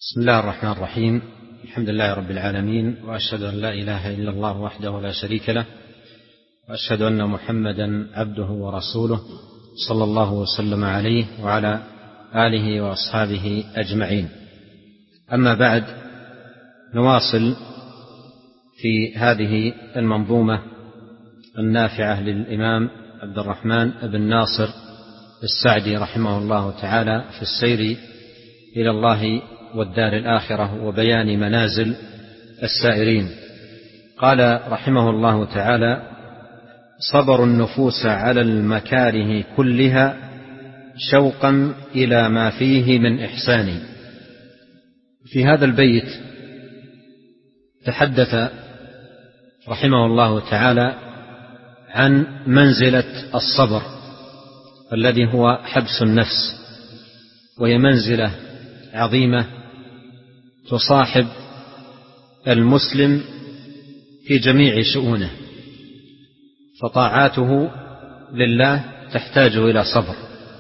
بسم الله الرحمن الرحيم. الحمد لله رب العالمين، وأشهد أن لا إله إلا الله وحده لا شريك له، وأشهد أن محمدا عبده ورسوله صلى الله وسلم عليه وعلى آله وأصحابه أجمعين. أما بعد، نواصل في هذه المنظومة النافعة للإمام عبد الرحمن بن ناصر السعدي رحمه الله تعالى في السير إلى الله والدار الآخرة وبيان منازل السائرين. قال رحمه الله تعالى: صبر النفوس على المكاره كلها شوقا إلى ما فيه من إحسان. في هذا البيت تحدث رحمه الله تعالى عن منزلة الصبر الذي هو حبس النفس، وهي منزلة عظيمة تصاحب المسلم في جميع شؤونه، فطاعاته لله تحتاج إلى صبر،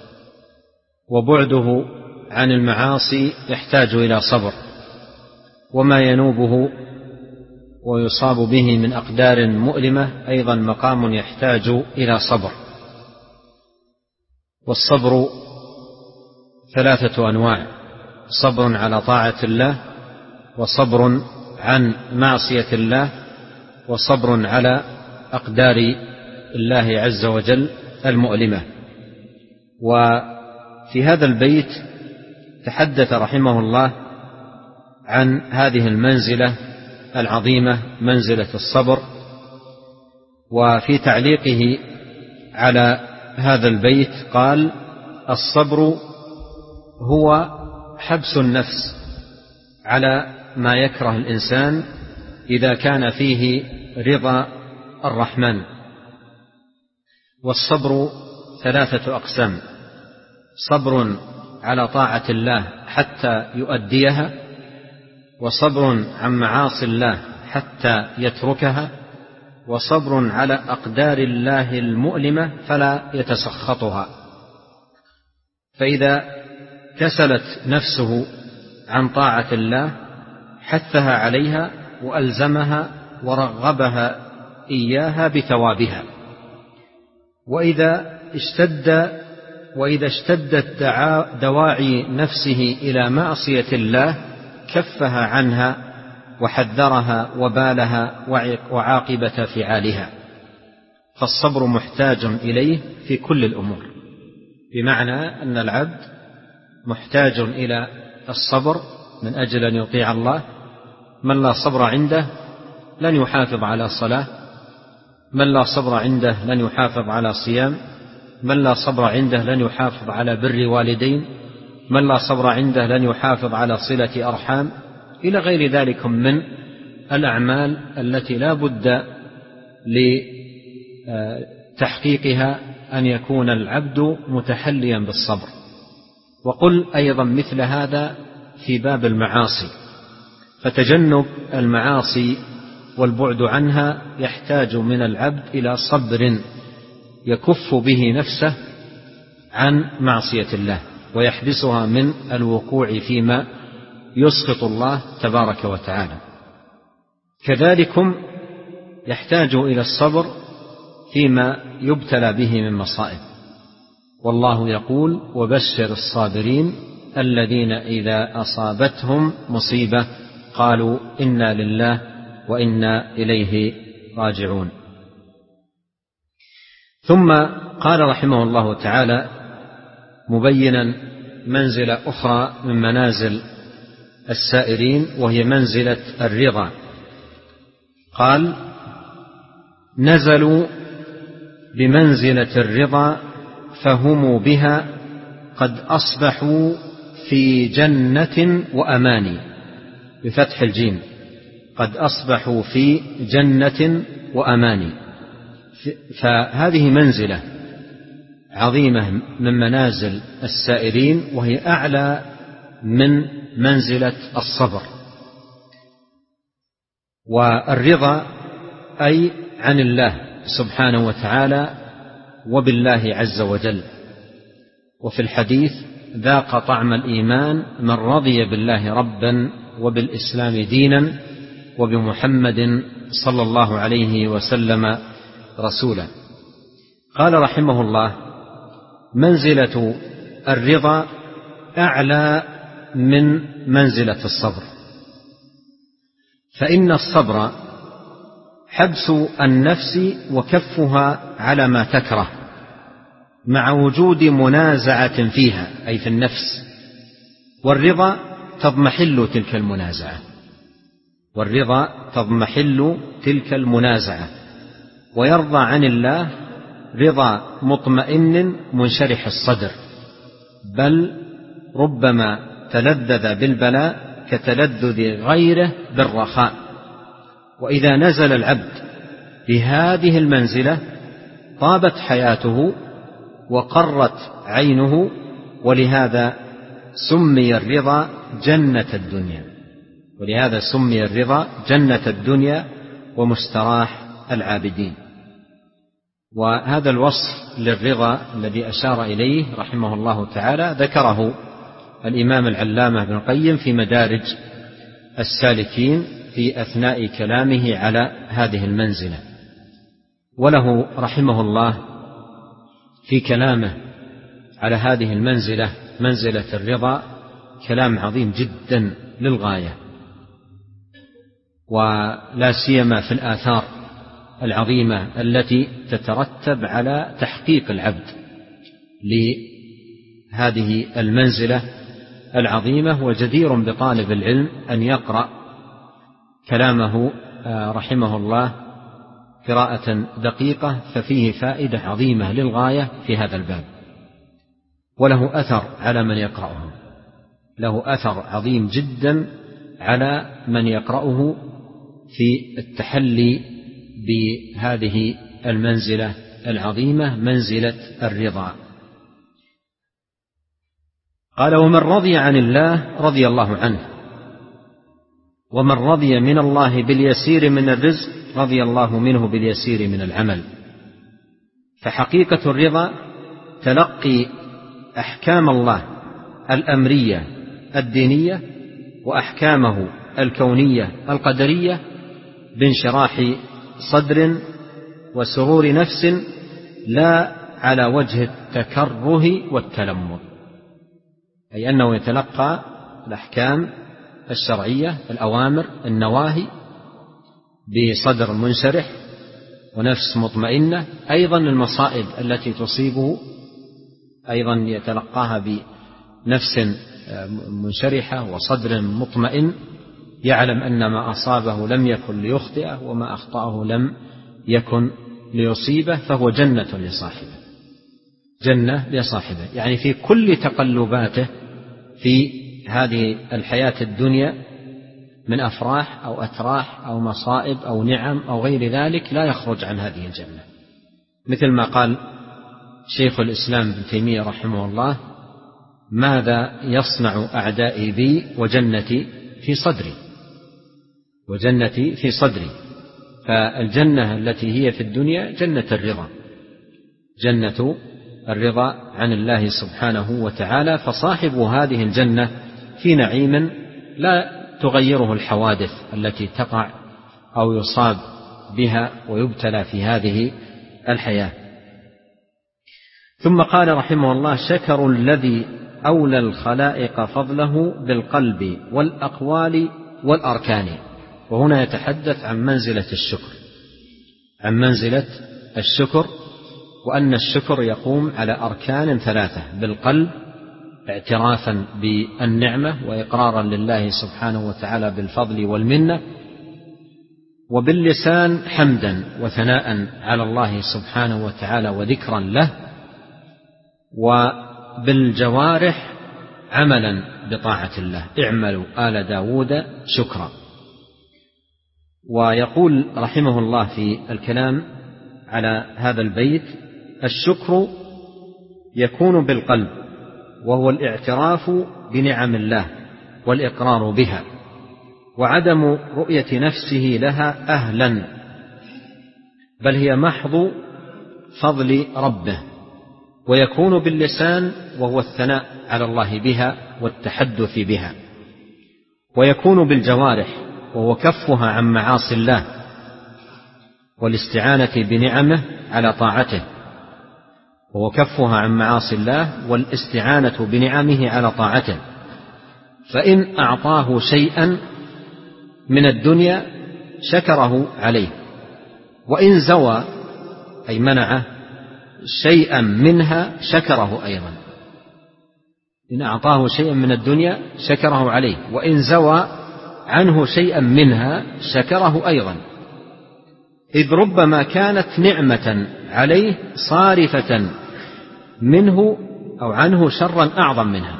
وبعده عن المعاصي يحتاج إلى صبر، وما ينوبه ويصاب به من أقدار مؤلمة أيضا مقام يحتاج إلى صبر. والصبر ثلاثة أنواع: صبر على طاعة الله، وصبر عن معصية الله، وصبر على أقدار الله عز وجل المؤلمة. وفي هذا البيت تحدث رحمه الله عن هذه المنزلة العظيمة، منزلة الصبر. وفي تعليقه على هذا البيت قال: الصبر هو حبس النفس على ما يكره الإنسان إذا كان فيه رضا الرحمن. والصبر ثلاثة أقسام: صبر على طاعة الله حتى يؤديها، وصبر عن معاصي الله حتى يتركها، وصبر على أقدار الله المؤلمة فلا يتسخطها. فإذا كسلت نفسه عن طاعة الله حثها عليها وألزمها ورغبها إياها بثوابها. وإذا اشتدت دواعي نفسه إلى معصية الله كفها عنها وحذرها وبالها وعاقبة فعالها. فالصبر محتاج إليه في كل الأمور، بمعنى أن العبد محتاج إلى الصبر من أجل أن يطيع الله. من لا صبر عنده لن يحافظ على صلاة، من لا صبر عنده لن يحافظ على صيام، من لا صبر عنده لن يحافظ على بر والدين، من لا صبر عنده لن يحافظ على صلة أرحام، إلى غير ذلك من الأعمال التي لا بد لتحقيقها أن يكون العبد متحليا بالصبر. وقل أيضا مثل هذا في باب المعاصي، فتجنب المعاصي والبعد عنها يحتاج من العبد إلى صبر يكف به نفسه عن معصية الله ويحبسها من الوقوع فيما يسخط الله تبارك وتعالى. كذلكم يحتاج إلى الصبر فيما يبتلى به من مصائب. والله يقول: وبشر الصابرين الذين إذا أصابتهم مصيبة قالوا إنا لله وإنا إليه راجعون. ثم قال رحمه الله تعالى مبينا منزلة أخرى من منازل السائرين، وهي منزلة الرضا. قال: نزلوا بمنزلة الرضا فهم بها قد أصبحوا في جنة وأمان، بفتح الجيم، قد أصبحوا في جنة وأمان. فهذه منزلة عظيمة من منازل السائرين، وهي أعلى من منزلة الصبر. والرضا أي عن الله سبحانه وتعالى وبالله عز وجل. وفي الحديث ذاق طعم الإيمان من رضي بالله ربا وبالإسلام دينا وبمحمد صلى الله عليه وسلم رسولا. قال رحمه الله: منزلة الرضا أعلى من منزلة الصبر، فإن الصبر حبس النفس وكفها على ما تكره مع وجود منازعة فيها أي في النفس، والرضا تضمحل تلك المنازعة ويرضى عن الله رضا مطمئن منشرح الصدر، بل ربما تلذذ بالبلاء كتلذذ غيره بالرخاء. وإذا نزل العبد بهذه المنزلة طابت حياته وقرت عينه، ولهذا سمي الرضا جنة الدنيا ومستراح العابدين. وهذا الوصف للرضا الذي أشار إليه رحمه الله تعالى ذكره الإمام العلامة ابن القيم في مدارج السالكين في أثناء كلامه على هذه المنزلة. وله رحمه الله في كلامه على هذه المنزلة، منزلة الرضا، كلام عظيم جدا للغاية، ولا سيما في الآثار العظيمة التي تترتب على تحقيق العبد لهذه المنزلة العظيمة. وجدير بطالب العلم أن يقرأ كلامه رحمه الله قراءة دقيقة، ففيه فائدة عظيمة للغاية في هذا الباب، وله أثر على من يقرأه، له أثر عظيم جدا على من يقرأه في التحلي بهذه المنزلة العظيمة، منزلة الرضا. قال: ومن رضي عن الله رضي الله عنه، ومن رضي من الله باليسير من الرزق رضي الله منه باليسير من العمل. فحقيقة الرضا تلقي أحكام الله الأمرية الدينية وأحكامه الكونية القدرية بانشراح صدر وسرور نفس، لا على وجه التكره والتلمذ، أي أنه يتلقى الأحكام الشرعية، الأوامر النواهي، بصدر منشرح ونفس مطمئنة. أيضا المصائب التي تصيبه أيضا يتلقاها بنفس منشرحة وصدر مطمئن، يعلم أن ما أصابه لم يكن ليخطئه وما أخطأه لم يكن ليصيبه، فهو جنة لصاحبه، يعني في كل تقلباته في هذه الحياة الدنيا من أفراح أو أتراح أو مصائب أو نعم أو غير ذلك لا يخرج عن هذه الجنة، مثل ما قال شيخ الإسلام ابن تيمية رحمه الله: ماذا يصنع أعدائي بي وجنتي في صدري. فالجنة التي هي في الدنيا جنة الرضا عن الله سبحانه وتعالى. فصاحب هذه الجنة في نعيم لا تغيره الحوادث التي تقع أو يصاب بها ويبتلى في هذه الحياة. ثم قال رحمه الله: شكر الذي أولى الخلائق فضله بالقلب والأقوال والأركان. وهنا يتحدث عن منزلة الشكر، وأن الشكر يقوم على أركان 3: بالقلب اعترافا بالنعمة وإقرارا لله سبحانه وتعالى بالفضل والمنة، وباللسان حمدا وثناء على الله سبحانه وتعالى وذكرا له، وبالجوارح عملا بطاعة الله. اعملوا آل داود شكرا. ويقول رحمه الله في الكلام على هذا البيت: الشكر يكون بالقلب، وهو الاعتراف بنعم الله والإقرار بها، وعدم رؤية نفسه لها أهلا، بل هي محض فضل ربه ويكون باللسان وهو الثناء على الله بها والتحدث بها، ويكون بالجوارح وهو كفها عن معاصي الله والاستعانة بنعمه على طاعته، وهو كفها عن معاصي الله والاستعانة بنعمه على طاعته. فإن أعطاه شيئا من الدنيا شكره عليه، وإن زوى أي منعه شيئا منها شكره أيضا. إن أعطاه شيئا من الدنيا شكره عليه، وإن زوى عنه شيئا منها شكره أيضا، إذ ربما كانت نعمة عليه صارفة منه أو عنه شرا أعظم منها.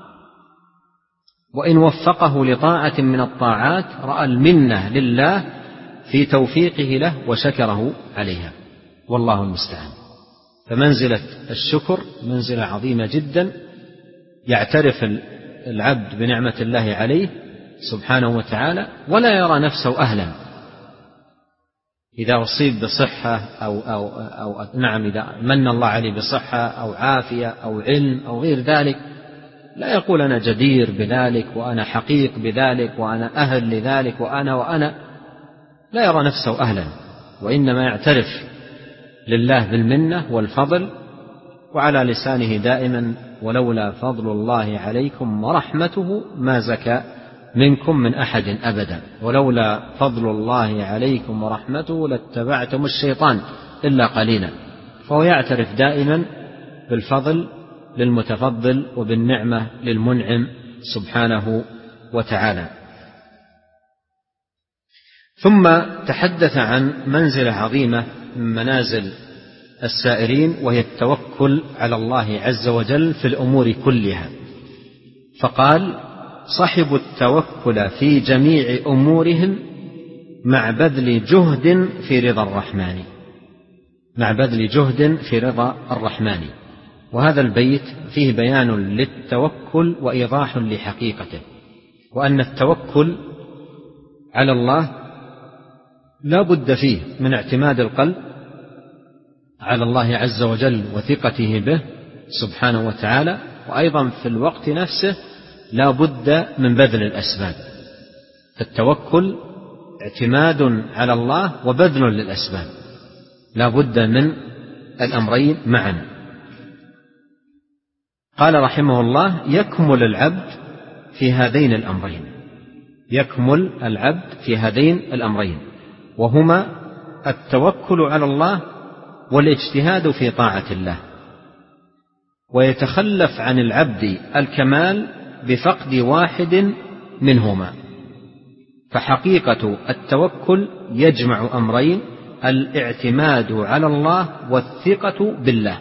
وإن وفقه لطاعة من الطاعات رأى المنة لله في توفيقه له وشكره عليها، والله المستعان. فمنزلة الشكر منزلة عظيمة جدا، يعترف العبد بنعمة الله عليه سبحانه وتعالى ولا يرى نفسه أهلا. إذا أصيب بصحة أو نعم إذا من الله عليه بصحة أو عافية أو علم أو غير ذلك، لا يقول أنا جدير بذلك وأنا حقيق بذلك وأنا أهل لذلك وأنا لا يرى نفسه أهلا، وإنما يعترف لله بالمنة والفضل، وعلى لسانه دائما ولولا فضل الله عليكم ورحمته ما زكى منكم من أحد أبدا، ولولا فضل الله عليكم ورحمته لاتبعتم الشيطان إلا قليلا. فهو يعترف دائما بالفضل للمتفضل وبالنعمة للمنعم سبحانه وتعالى. ثم تحدث عن منزلة عظيمة من منازل السائرين، وهي التوكل على الله عز وجل في الأمور كلها، فقال صحبوا التوكل في جميع أمورهم مع بذل جهد في رضا الرحمن، مع بذل جهد في رضا الرحمن. وهذا البيت فيه بيان للتوكل وإيضاح لحقيقته، وأن التوكل على الله لا بد فيه من اعتماد القلب على الله عز وجل وثقته به سبحانه وتعالى، وأيضا في الوقت نفسه لا بد من بذل الأسباب. التوكل اعتماد على الله وبذل للأسباب، لا بد من الأمرين معا. قال رحمه الله يكمل العبد في هذين الأمرين، يكمل العبد في هذين الأمرين، وهما التوكل على الله والاجتهاد في طاعة الله. ويتخلف عن العبد الكمال بفقد واحد منهما، فحقيقة التوكل يجمع أمرين: الاعتماد على الله والثقة بالله.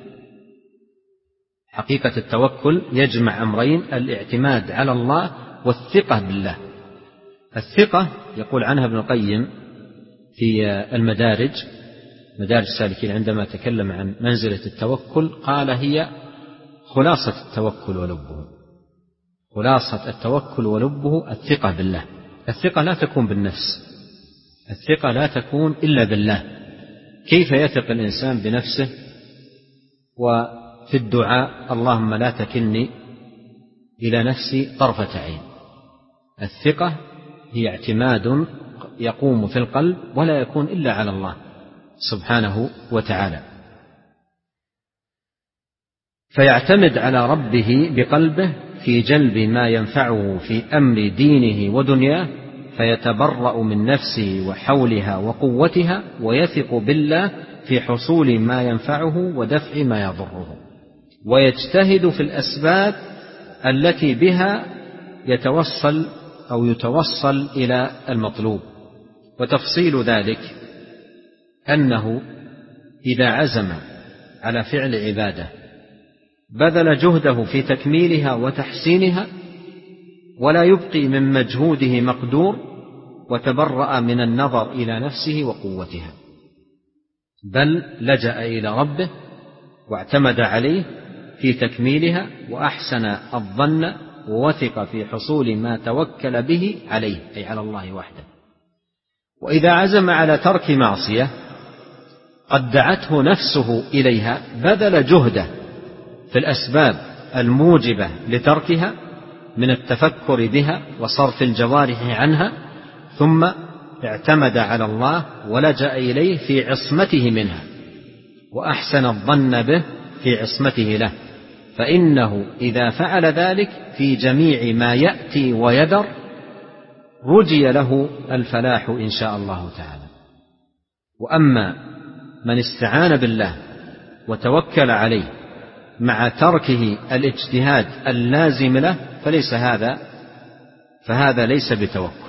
حقيقة التوكل يجمع أمرين: الاعتماد على الله والثقة بالله. الثقة يقول عنها ابن القيم في المدارج، مدارج السالكين، عندما تكلم عن منزلة التوكل قال هي خلاصة التوكل ولبه. خلاصة التوكل ولبه الثقة بالله. الثقة لا تكون بالنفس، الثقة لا تكون إلا بالله. كيف يثق الإنسان بنفسه وفي الدعاء اللهم لا تكلني إلى نفسي طرفة عين؟ الثقة هي اعتماد يقوم في القلب ولا يكون إلا على الله سبحانه وتعالى، فيعتمد على ربه بقلبه في جلب ما ينفعه في أمر دينه ودنياه، فيتبرأ من نفسه وحولها وقوتها، ويثق بالله في حصول ما ينفعه ودفع ما يضره، ويجتهد في الأسباب التي بها يتوصل إلى المطلوب. وتفصيل ذلك أنه إذا عزم على فعل عبادة بذل جهده في تكميلها وتحسينها، ولا يبقي من مجهوده مقدور، وتبرأ من النظر إلى نفسه وقوتها، بل لجأ إلى ربه واعتمد عليه في تكميلها، وأحسن الظن ووثق في حصول ما توكل به عليه، أي على الله وحده. وإذا عزم على ترك معصية قد دعته نفسه إليها بذل جهده في الأسباب الموجبة لتركها من التفكر بها وصرف الجوارح عنها، ثم اعتمد على الله ولجأ إليه في عصمته منها وأحسن الظن به في عصمته له، فإنه إذا فعل ذلك في جميع ما يأتي ويذر رجي له الفلاح إن شاء الله تعالى. وأما من استعان بالله وتوكل عليه مع تركه الاجتهاد اللازم له فهذا ليس بتوكل،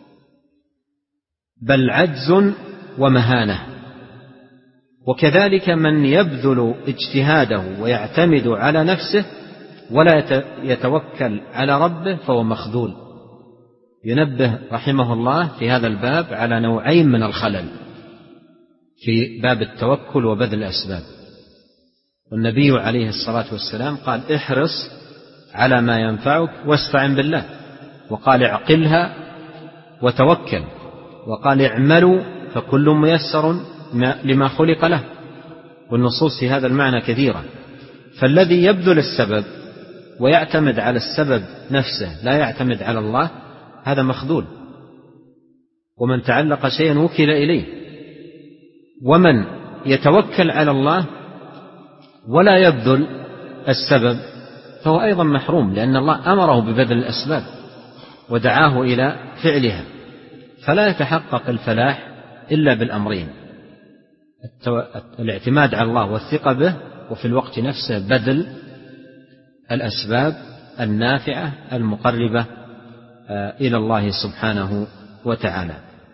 بل عجز ومهانة. وكذلك من يبذل اجتهاده ويعتمد على نفسه ولا يتوكل على ربه فهو مخذول. ينبه رحمه الله في هذا الباب على نوعين من الخلل في باب التوكل وبذل الأسباب. والنبي عليه الصلاة والسلام قال: احرص على ما ينفعك واستعن بالله، وقال: اعقلها وتوكل، وقال: اعملوا فكل ميسر لما خلق له. والنصوص في هذا المعنى كثيرة. فالذي يبذل السبب ويعتمد على السبب نفسه لا يعتمد على الله هذا مخذول، ومن تعلق شيئا وكل إليه. ومن يتوكل على الله ولا يبذل السبب فهو أيضا محروم، لأن الله أمره ببذل الأسباب ودعاه إلى فعلها، فلا يتحقق الفلاح إلا بالأمرين: الاعتماد على الله والثقة به، وفي الوقت نفسه بذل الأسباب النافعة المقربة إلى الله سبحانه وتعالى.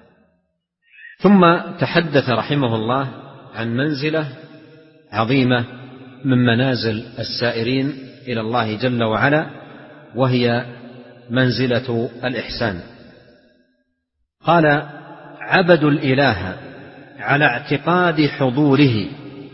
ثم تحدث رحمه الله عن منزلة عظيمة من منازل السائرين إلى الله جل وعلا، وهي منزلة الإحسان. قال: عبدوا الإله على اعتقاد حضوره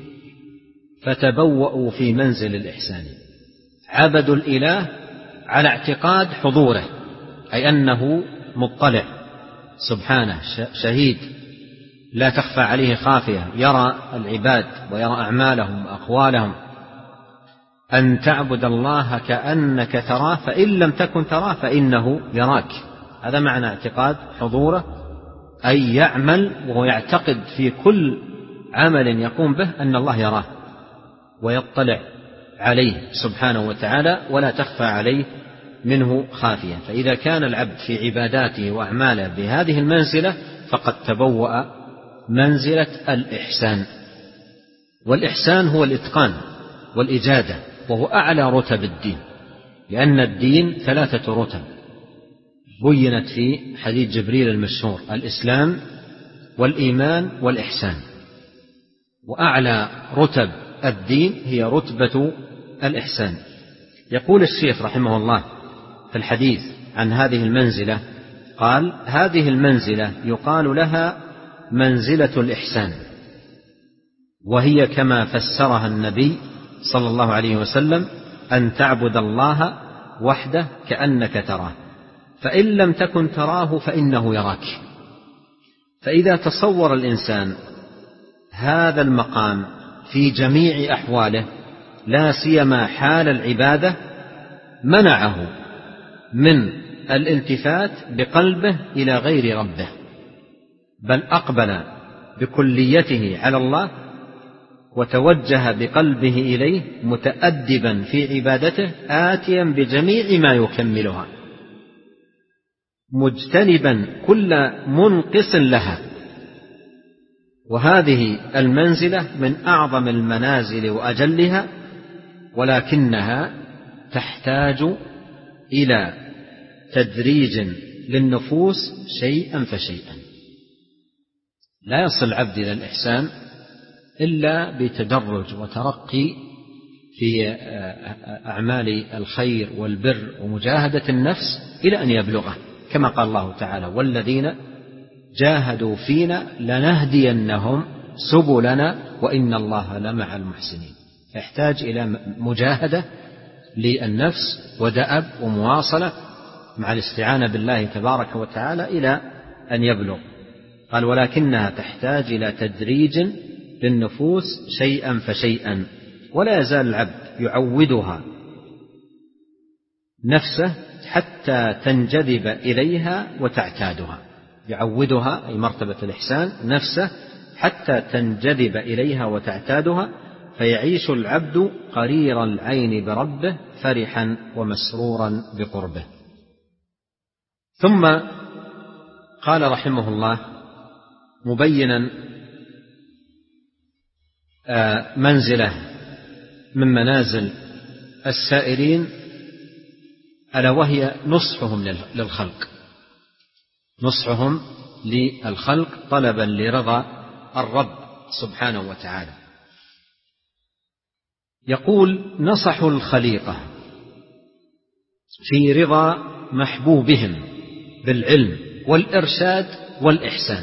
فتبوأوا في منزل الإحسان. عبدوا الإله على اعتقاد حضوره، أي أنه مطلع سبحانه شهيد لا تخفى عليه خافية، يرى العباد ويرى أعمالهم وأقوالهم. أن تعبد الله كأنك تراه فإن لم تكن تراه فإنه يراك. هذا معنى اعتقاد حضوره، أي يعمل وهو يعتقد في كل عمل يقوم به أن الله يراه ويطلع عليه سبحانه وتعالى ولا تخفى عليه منه خافية. فإذا كان العبد في عباداته وأعماله بهذه المنزلة فقد تبوأ منزلة الإحسان. والإحسان هو الإتقان والإجادة، وهو أعلى رتب الدين، لأن الدين 3 رتب بينت في حديث جبريل المشهور: الإسلام والإيمان والإحسان. وأعلى رتب الدين هي رتبة الإحسان. يقول الشيخ رحمه الله في الحديث عن هذه المنزلة، قال: هذه المنزلة يقال لها منزلة الإحسان، وهي كما فسرها النبي صلى الله عليه وسلم: أن تعبد الله وحده كأنك تراه فإن لم تكن تراه فإنه يراك. فإذا تصور الإنسان هذا المقام في جميع أحواله، لا سيما حال العبادة، منعه من الالتفات بقلبه إلى غير ربه، بل أقبل بكليته على الله وتوجه بقلبه إليه متأدبا في عبادته، آتيا بجميع ما يكملها، مجتنبا كل منقص لها. وهذه المنزلة من أعظم المنازل وأجلها، ولكنها تحتاج إلى تدريج للنفوس شيئا فشيئا. لا يصل العبد إلى الإحسان إلا بتدرج وترقي في أعمال الخير والبر ومجاهدة النفس إلى أن يبلغه، كما قال الله تعالى: والذين جاهدوا فينا لنهدينهم سبلنا وإن الله لمع المحسنين. يحتاج إلى مجاهدة للنفس ودأب ومواصلة مع الاستعانة بالله تبارك وتعالى إلى أن يبلغ. قال: ولكنها تحتاج إلى تدريج للنفوس شيئا فشيئا، ولا يزال العبد يعودها نفسه حتى تنجذب إليها وتعتادها. يعودها أي مرتبة الإحسان نفسه حتى تنجذب إليها وتعتادها، فيعيش العبد قرير العين بربه فرحا ومسرورا بقربه. ثم قال رحمه الله مبينا منزلة من منازل السائرين، ألا وهي نصحهم للخلق، نصحهم للخلق طلبا لرضا الرب سبحانه وتعالى. يقول: نصحوا الخليقة في رضا محبوبهم بالعلم والإرشاد والإحسان.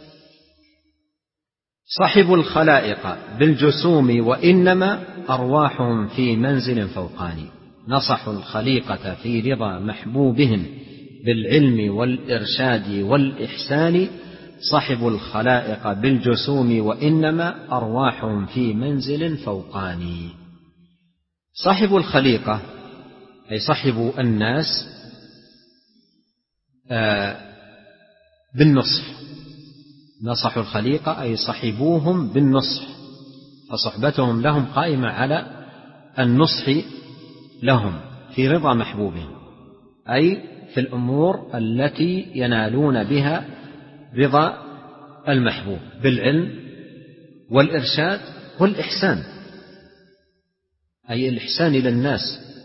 صحبوا الخلائق بالجسوم وإنما أرواحهم في منزل فوقاني. نصحوا الخليقة في رضا محبوبهم بالعلم والإرشاد والإحسان. صحبوا الخلائق بالجسوم وإنما أرواحهم في منزل فوقاني. صحبوا الخليقة أي صحبوا الناس بالنصح. نصحوا الخليقة أي صحبوهم بالنصح، فصحبتهم لهم قائمة على النصح لهم في رضا محبوبهم، أي في الأمور التي ينالون بها رضا المحبوب بالعلم والإرشاد والإحسان، أي الإحسان إلى الناس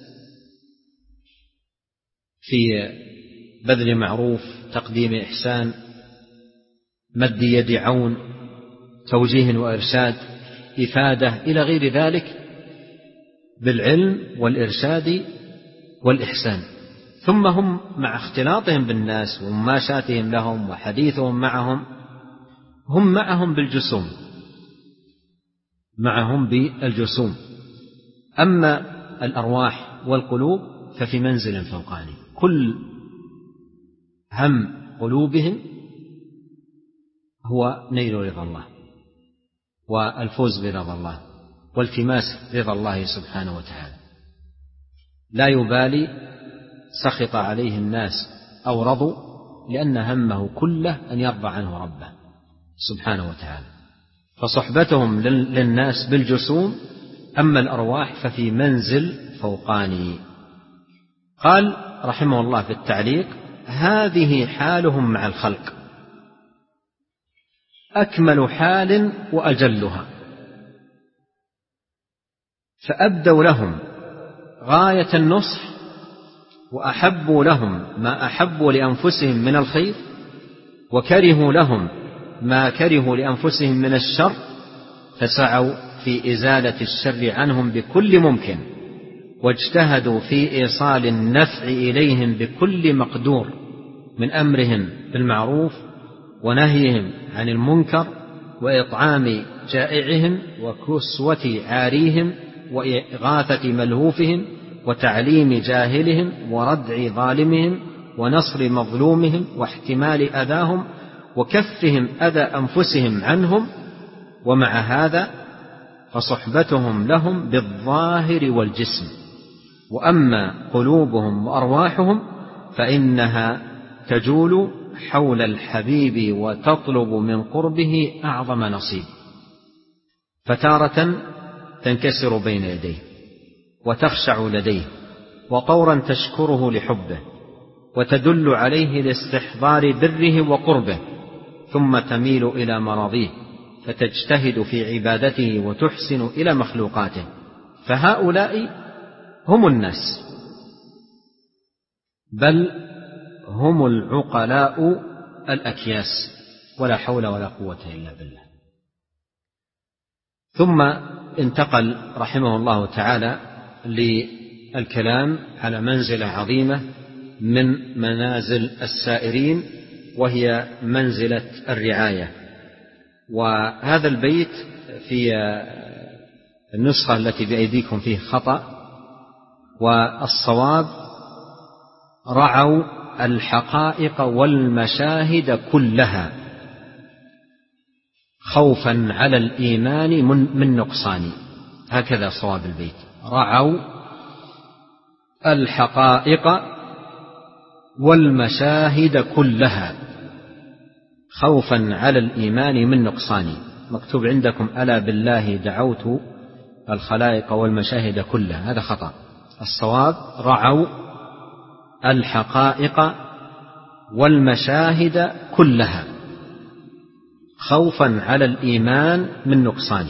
في بذل معروف، تقديم إحسان، مد يد عون، توجيه وإرشاد، إفادة إلى غير ذلك بالعلم والإرشاد والإحسان. ثم هم مع اختلاطهم بالناس ومماشاتهم لهم وحديثهم معهم، هم معهم بالجسوم، معهم بالجسوم. أما الأرواح والقلوب ففي منزل فوقاني. كل هم قلوبهم هو نيل رضا الله والفوز برضا الله والتماس رضا الله سبحانه وتعالى. لا يبالي سخط عليه الناس أو رضوا، لأن همه كله أن يرضى عنه ربه سبحانه وتعالى. فصحبتهم للناس بالجسوم، أما الأرواح ففي منزل فوقاني. قال رحمه الله في التعليق: هذه حالهم مع الخلق، أكمل حال وأجلها، فأبدوا لهم غاية النصح، وأحبوا لهم ما أحبوا لأنفسهم من الخير، وكرهوا لهم ما كرهوا لأنفسهم من الشر، فسعوا في إزالة الشر عنهم بكل ممكن، واجتهدوا في إيصال النفع إليهم بكل مقدور من أمرهم بالمعروف ونهيهم عن المنكر، وإطعام جائعهم وكسوة عاريهم وإغاثة ملهوفهم وتعليم جاهلهم وردع ظالمهم ونصر مظلومهم واحتمال أذاهم وكفهم أذى أنفسهم عنهم. ومع هذا فصحبتهم لهم بالظاهر والجسم، وأما قلوبهم وأرواحهم فإنها تجول حول الحبيب وتطلب من قربه أعظم نصيب، فتارة تنكسر بين يديه وتخشع لديه، وطورا تشكره لحبه وتدل عليه لاستحضار بره وقربه، ثم تميل إلى مراضيه فتجتهد في عبادته وتحسن إلى مخلوقاته. فهؤلاء هم الناس، بل هم العقلاء الأكياس، ولا حول ولا قوة إلا بالله. ثم انتقل رحمه الله تعالى للكلام على منزلة عظيمة من منازل السائرين، وهي منزلة الرعاية. وهذا البيت في النسخة التي بأيديكم فيه خطأ، والصواب: رعوا الحقائق والمشاهد كلها، خوفا على الإيمان من نقصان. هكذا صواب البيت: رعوا الحقائق والمشاهد كلها خوفا على الإيمان من نقصان. مكتوب عندكم: ألا بالله دعوت الخلائق والمشاهد كلها، هذا خطأ. الصواب: رعوا الحقائق والمشاهد كلها خوفا على الإيمان من نقصان.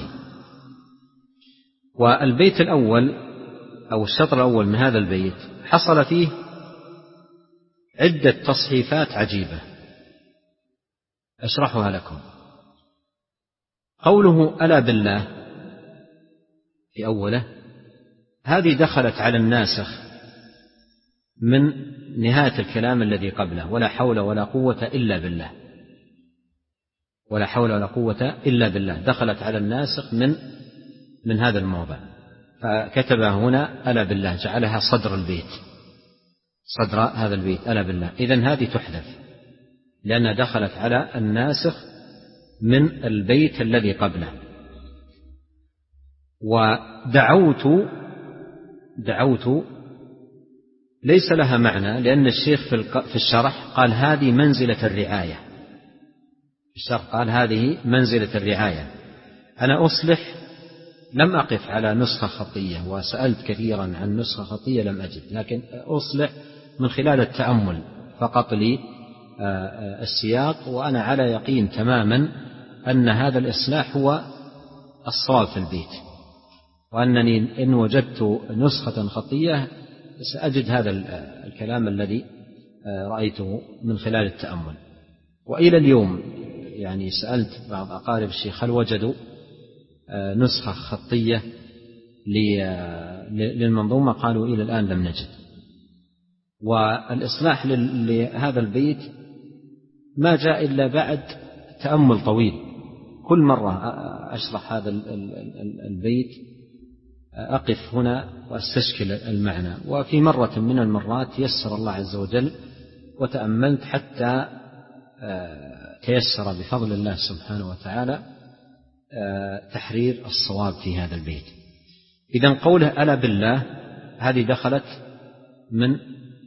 والبيت الأول أو الشطر الأول من هذا البيت حصل فيه عدة تصحيفات عجيبة أشرحها لكم. قوله ألا بالله في أوله، هذه دخلت على الناسخ من نهاية الكلام الذي قبله: ولا حول ولا قوة إلا بالله. ولا حول ولا قوة إلا بالله دخلت على الناسخ من هذا الموضع، فكتبها هنا ألا بالله، جعلها صدر البيت، صدر هذا البيت ألا بالله. إذن هذه تحذف لأنها دخلت على الناسخ من البيت الذي قبله. ودعوت ليس لها معنى، لأن الشيخ في الشرح قال هذه منزلة الرعاية. الشرح قال هذه منزلة الرعاية. أنا أصلح لم أقف على نسخة خطية، وسألت كثيرا عن نسخة خطية لم أجد، لكن أصلح من خلال التأمل فقط لي السياق، وأنا على يقين تماما أن هذا الإصلاح هو الصواب في البيت، وأنني إن وجدت نسخة خطية سأجد هذا الكلام الذي رأيته من خلال التأمل. وإلى اليوم يعني سألت بعض أقارب الشيخ هل وجدوا نسخة خطية للمنظومة، قالوا إلى الآن لم نجد. والإصلاح لهذا البيت ما جاء إلا بعد تأمل طويل. كل مرة أشرح هذا البيت أقف هنا وأستشكل المعنى، وفي مرة من المرات يسر الله عز وجل وتأملت حتى تيسر بفضل الله سبحانه وتعالى تحرير الصواب في هذا البيت. إذن قوله ألا بالله هذه دخلت من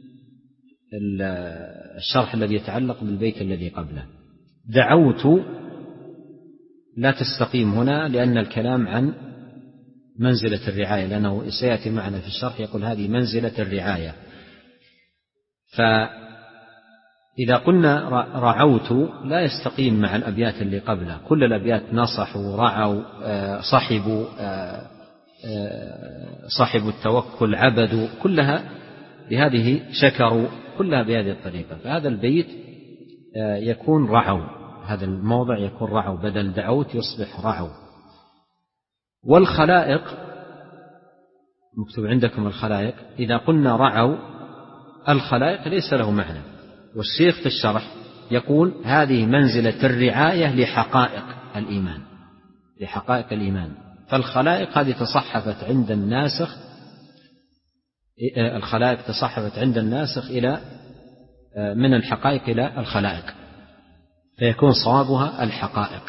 الشرح الذي يتعلق بالبيت الذي قبله. دعوت لا تستقيم هنا لأن الكلام عن منزلة الرعاية، لأنه سيأتي معنا في الشرح يقول هذه منزلة الرعاية. فإذا قلنا رعوت لا يستقيم مع الأبيات اللي قبله. كل الأبيات نصحوا، رعوا، صحبوا، صحبوا التوكل، عبدوا، كلها بهذه، شكروا، كلها بهذه الطريقة. فهذا البيت يكون رعوا، هذا الموضع يكون رعوا، بدل دعوت يصبح رعوا. والخلائق مكتوب عندكم الخلائق، إذا قلنا رعوا الخلائق ليس له معنى. والشيخ في الشرح يقول هذه منزلة الرعاية لحقائق الإيمان، لحقائق الإيمان. فالخلائق هذه تصحفت عند الناسخ، الخلائق تصحفت عند الناسخ إلى من الحقائق إلى الخلائق، فيكون صوابها الحقائق.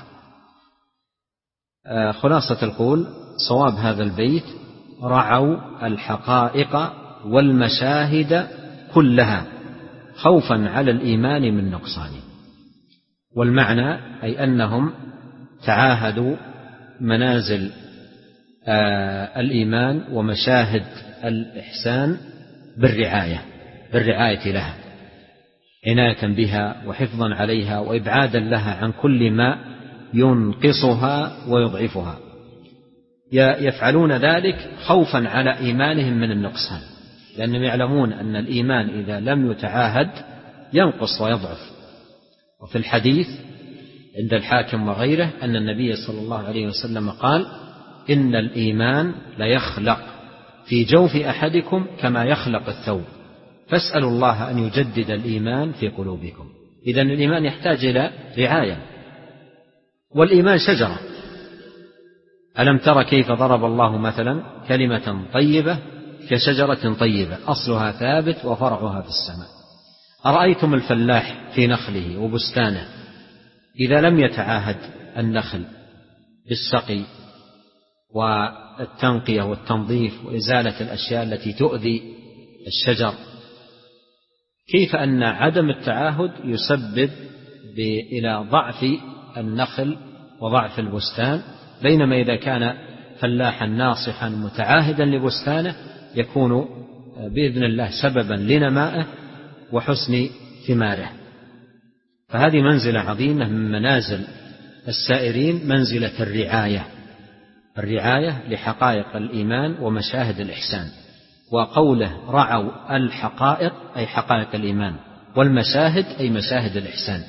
خلاصة القول صواب هذا البيت رعوا الحقائق والمشاهد كلها خوفا على الإيمان من نقصان. والمعنى أي أنهم تعاهدوا منازل الإيمان ومشاهد الإحسان بالرعاية لها، عناية بها وحفظا عليها وإبعادا لها عن كل ما ينقصها ويضعفها. يفعلون ذلك خوفا على إيمانهم من النقصان، لأنهم يعلمون أن الإيمان إذا لم يتعاهد ينقص ويضعف. وفي الحديث عند الحاكم وغيره أن النبي صلى الله عليه وسلم قال إن الإيمان ليخلق في جوف أحدكم كما يخلق الثوب فاسألوا الله أن يجدد الإيمان في قلوبكم. إذن الإيمان يحتاج إلى رعاية، والإيمان شجرة. ألم تر كيف ضرب الله مثلا كلمة طيبة كشجرة طيبة أصلها ثابت وفرعها في السماء. أرأيتم الفلاح في نخله وبستانه إذا لم يتعاهد النخل بالسقي والتنقية والتنظيف وإزالة الأشياء التي تؤذي الشجر، كيف أن عدم التعاهد يسبب إلى ضعف النخل وضعف البستان، بينما إذا كان فلاحا ناصحا متعاهدا لبستانه يكون بإذن الله سببا لنمائه وحسن ثماره. فهذه منزلة عظيمة من منازل السائرين، منزلة الرعاية لحقائق الإيمان ومشاهد الإحسان. وقوله رعوا الحقائق أي حقائق الإيمان، والمشاهد أي مشاهد الإحسان،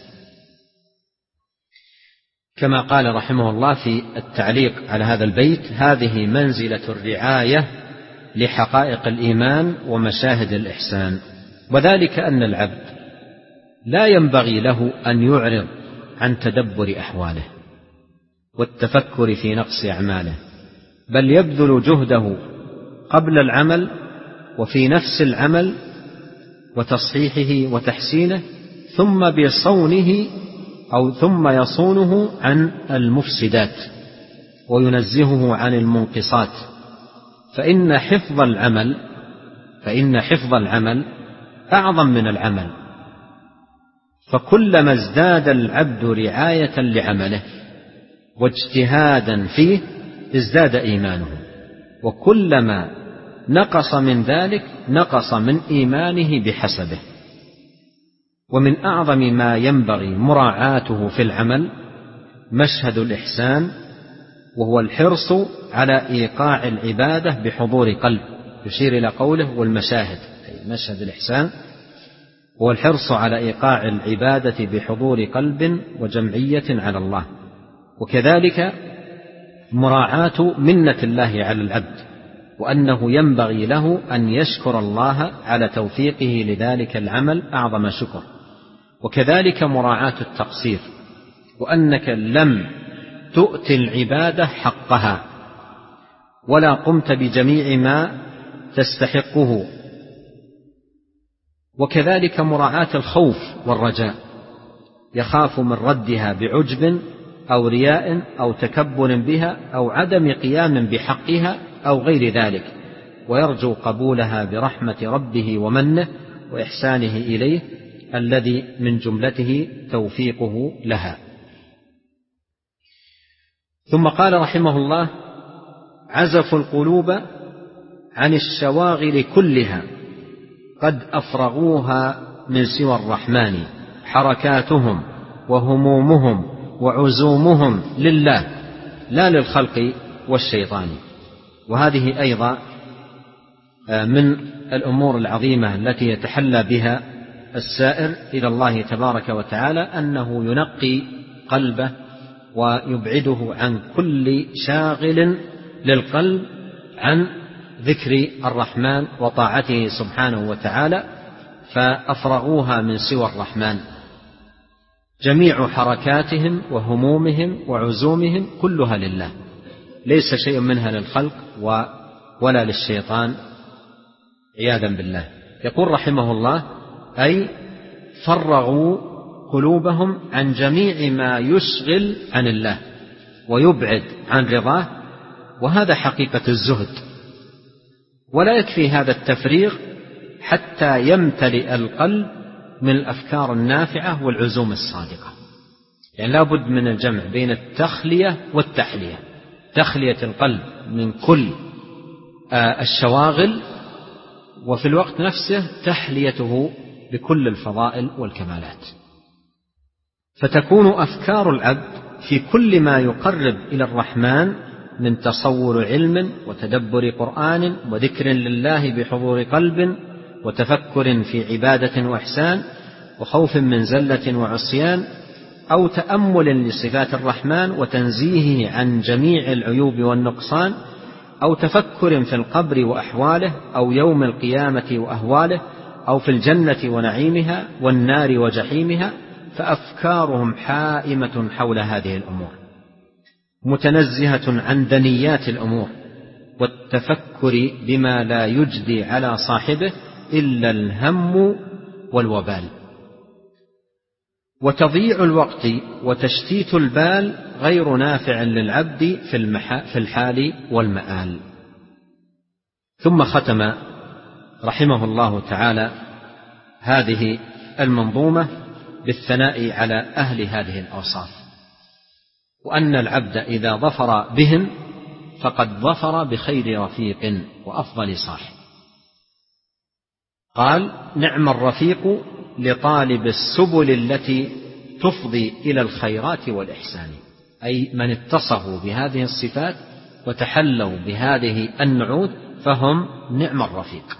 كما قال رحمه الله في التعليق على هذا البيت: هذه منزلة الرعاية لحقائق الإيمان ومشاهد الإحسان. وذلك أن العبد لا ينبغي له أن يعرض عن تدبر أحواله والتفكر في نقص أعماله، بل يبذل جهده قبل العمل وفي نفس العمل وتصحيحه وتحسينه، ثم يصونه عن المفسدات وينزهه عن المنقصات، فإن حفظ العمل أعظم من العمل. فكلما ازداد العبد رعاية لعمله واجتهادا فيه ازداد إيمانه، وكلما نقص من ذلك نقص من إيمانه بحسبه. ومن أعظم ما ينبغي مراعاته في العمل مشهد الإحسان، وهو الحرص على إيقاع العبادة بحضور قلب، يشير إلى قوله والمشاهد، أي مشهد الإحسان هو الحرص على إيقاع العبادة بحضور قلب وجمعية على الله. وكذلك مراعاة منة الله على العبد، وأنه ينبغي له أن يشكر الله على توفيقه لذلك العمل أعظم شكر. وكذلك مراعاة التقصير، وأنك لم تؤتي العبادة حقها ولا قمت بجميع ما تستحقه. وكذلك مراعاة الخوف والرجاء، يخاف من ردها بعجب أو رياء أو تكبر بها أو عدم قيام بحقها أو غير ذلك، ويرجو قبولها برحمة ربه ومنه وإحسانه إليه الذي من جملته توفيقه لها. ثم قال رحمه الله: عزفوا القلوب عن الشواغل كلها قد أفرغوها من سوى الرحمن، حركاتهم وهمومهم وعزومهم لله لا للخلق والشيطان. وهذه أيضا من الأمور العظيمة التي يتحلى بها السائر إلى الله تبارك وتعالى، أنه ينقي قلبه ويبعده عن كل شاغل للقلب عن ذكر الرحمن وطاعته سبحانه وتعالى، فأفرغوها من سوى الرحمن. جميع حركاتهم وهمومهم وعزومهم كلها لله، ليس شيء منها للخلق ولا للشيطان عياذا بالله. يقول رحمه الله: أي فرغوا قلوبهم عن جميع ما يشغل عن الله ويبعد عن رضاه، وهذا حقيقة الزهد. ولا يكفي هذا التفريغ حتى يمتلئ القلب من الأفكار النافعة والعزوم الصادقة، يعني لا بد من الجمع بين التخلية والتحلية، تخلية القلب من كل الشواغل، وفي الوقت نفسه تحليته بكل الفضائل والكمالات، فتكون أفكار العبد في كل ما يقرب إلى الرحمن من تصور علم وتدبر قرآن وذكر لله بحضور قلب وتفكر في عبادة وإحسان وخوف من زلة وعصيان، أو تأمل لصفات الرحمن وتنزيهه عن جميع العيوب والنقصان، أو تفكر في القبر وأحواله، أو يوم القيامة وأهواله، أو في الجنة ونعيمها والنار وجحيمها، فأفكارهم حائمة حول هذه الأمور متنزهة عن دنيات الأمور والتفكر بما لا يجدي على صاحبه إلا الهم والوبال. وتضييع الوقت وتشتيت البال غير نافع للعبد في الحال والمآل. ثم ختم رحمه الله تعالى هذه المنظومة بالثناء على أهل هذه الأوصاف، وأن العبد إذا ظفر بهم فقد ظفر بخير رفيق وأفضل صاحب. قال: نعم الرفيق لطالب السبل التي تفضي إلى الخيرات والإحسان، أي من اتصفوا بهذه الصفات وتحلوا بهذه النعوت فهم نعم الرفيق.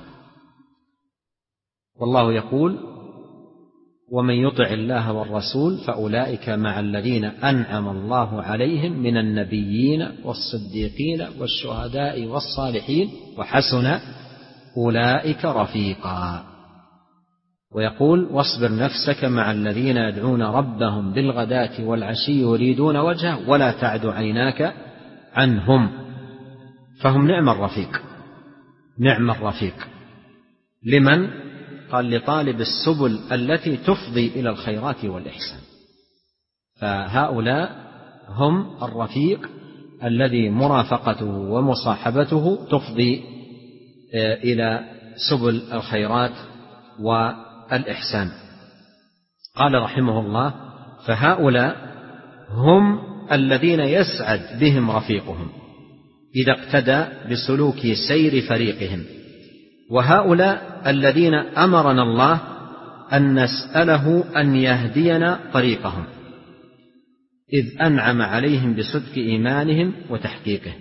والله يقول: ومن يطع الله والرسول فأولئك مع الذين أنعم الله عليهم من النبيين والصديقين والشهداء والصالحين وحسن أولئك رفيقا. ويقول: واصبر نفسك مع الذين يدعون ربهم بالغداة والعشي يريدون وجهه ولا تعد عيناك عنهم. فهم نعم الرفيق، نعم الرفيق. لمن؟ قال: لطالب السبل التي تفضي إلى الخيرات والإحسان. فهؤلاء هم الرفيق الذي مرافقته ومصاحبته تفضي إلى سبل الخيرات والإحسان. قال رحمه الله: فهؤلاء هم الذين يسعد بهم رفيقهم إذا اقتدى بسلوك سير فريقهم، وهؤلاء الذين أمرنا الله أن نسأله أن يهدينا طريقهم إذ أنعم عليهم بصدق إيمانهم وتحقيقه.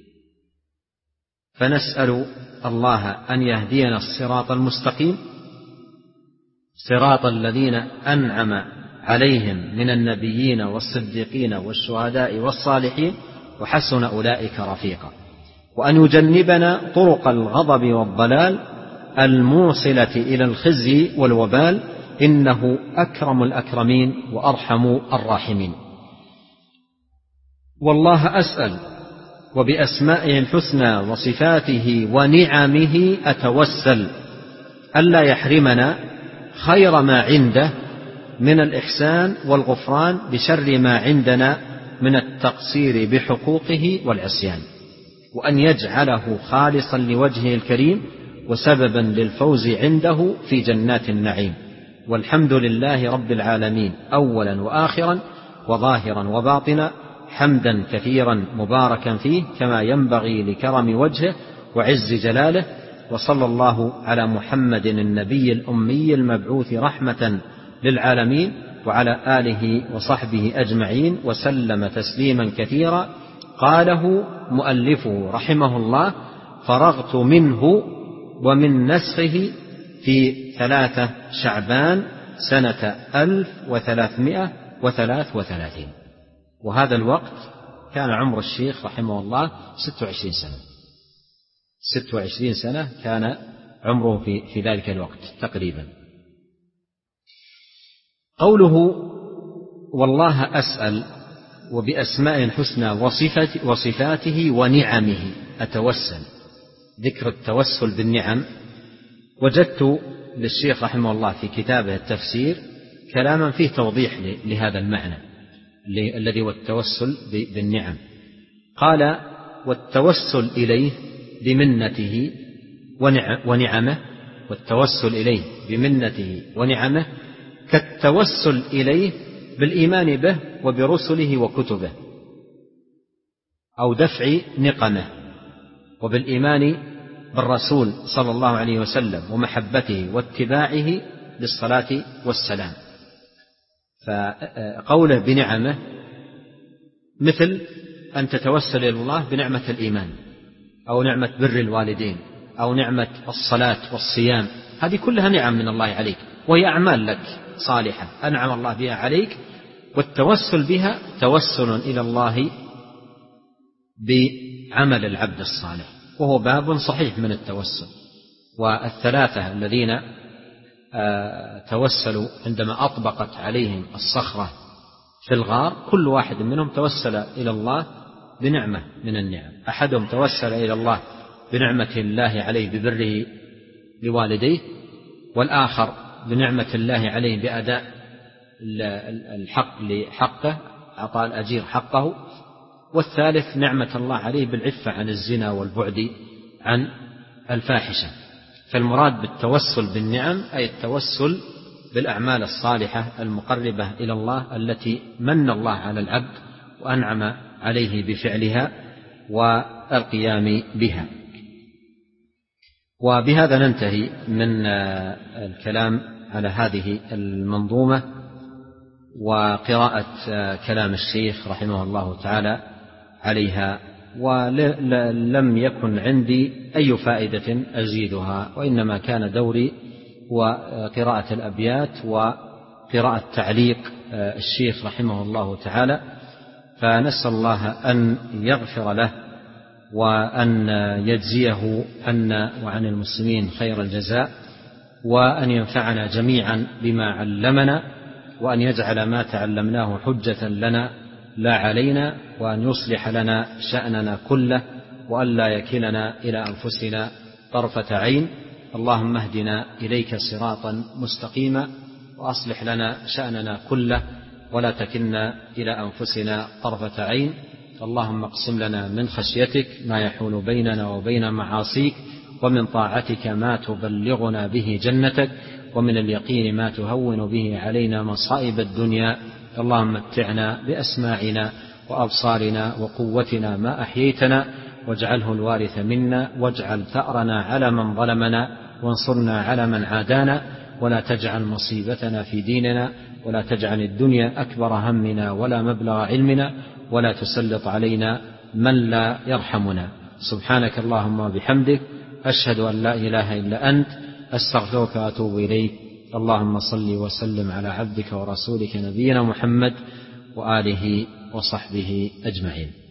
فنسأل الله أن يهدينا الصراط المستقيم، صراط الذين أنعم عليهم من النبيين والصديقين والشهداء والصالحين وحسن أولئك رفيقا، وأن يجنبنا طرق الغضب والضلال الموصلة إلى الخزي والوبال، إنه أكرم الأكرمين وأرحم الراحمين. والله أسأل وبأسمائه الحسنى وصفاته ونعمه أتوسل ألا يحرمنا خير ما عنده من الإحسان والغفران بشر ما عندنا من التقصير بحقوقه والعصيان، وأن يجعله خالصا لوجهه الكريم وسببا للفوز عنده في جنات النعيم. والحمد لله رب العالمين أولا وآخرا وظاهرا وباطنا، حمدا كثيرا مباركا فيه كما ينبغي لكرم وجهه وعز جلاله. وصلى الله على محمد النبي الأمي المبعوث رحمة للعالمين وعلى آله وصحبه أجمعين وسلم تسليما كثيرا. قاله مؤلفه رحمه الله: فرغت منه ومن نسخه في 3 شعبان سنة 1333. وهذا الوقت كان عمر الشيخ رحمه الله 26 سنة. 26 سنة كان عمره في ذلك الوقت تقريبا. قوله: والله أسأل وبأسماء الحسنى وصفاته ونعمه أتوسل، ذكر التوسل بالنعم. وجدت للشيخ رحمه الله في كتابه التفسير كلاما فيه توضيح لهذا المعنى الذي هو التوسل بالنعم. قال: والتوسل إليه بمنته ونعمه، والتوسل إليه بمنته ونعمه كالتوسل إليه بالإيمان به وبرسله وكتبه، أو دفع نقمه، وبالإيمان بالرسول صلى الله عليه وسلم ومحبته واتباعه للصلاة والسلام. فقوله بنعمه مثل أن تتوسل إلى الله بنعمة الإيمان، أو نعمة بر الوالدين، أو نعمة الصلاة والصيام. هذه كلها نعم من الله عليك، وهي أعمال لك صالحة أنعم الله بها عليك، والتوسل بها توسل إلى الله بعمل العبد الصالح، وهو باب صحيح من التوسل. والثلاثة الذين توسلوا عندما أطبقت عليهم الصخرة في الغار، كل واحد منهم توسل إلى الله بنعمة من النعم. أحدهم توسل إلى الله بنعمة الله عليه ببره لوالديه، والآخر بنعمة الله عليه بأداء الحق لحقه، أعطى الأجير حقه. والثالث نعمة الله عليه بالعفة عن الزنا والبعد عن الفاحشة. فالمراد بالتوسل بالنعم أي التوسل بالأعمال الصالحة المقربة إلى الله التي من الله على العبد وأنعم عليه بفعلها والقيام بها. وبهذا ننتهي من الكلام على هذه المنظومة وقراءة كلام الشيخ رحمه الله تعالى عليها. ولم يكن عندي أي فائدة أزيدها، وإنما كان دوري وقراءة الأبيات وقراءة تعليق الشيخ رحمه الله تعالى. فنسأل الله أن يغفر له وأن يجزيه عنا وعن المسلمين خير الجزاء، وأن ينفعنا جميعا بما علمنا، وأن يجعل ما تعلمناه حجة لنا لا علينا، وأن يصلح لنا شأننا كله، وأن لا يكلنا إلى أنفسنا طرفة عين. اللهم اهدنا إليك صراطا مستقيما، وأصلح لنا شأننا كله، ولا تكلنا إلى أنفسنا طرفة عين. اللهم اقسم لنا من خشيتك ما يحول بيننا وبين معاصيك، ومن طاعتك ما تبلغنا به جنتك، ومن اليقين ما تهون به علينا مصائب الدنيا. اللهم متعنا بأسماعنا وأبصارنا وقوتنا ما أحييتنا، واجعله الوارث منا، واجعل ثأرنا على من ظلمنا، وانصرنا على من عادانا، ولا تجعل مصيبتنا في ديننا، ولا تجعل الدنيا أكبر همنا ولا مبلغ علمنا، ولا تسلط علينا من لا يرحمنا. سبحانك اللهم وبحمدك، أشهد أن لا إله إلا أنت، أستغفرك وأتوب إليك. اللهم صل وسلم على عبدك ورسولك نبينا محمد وآله وصحبه أجمعين.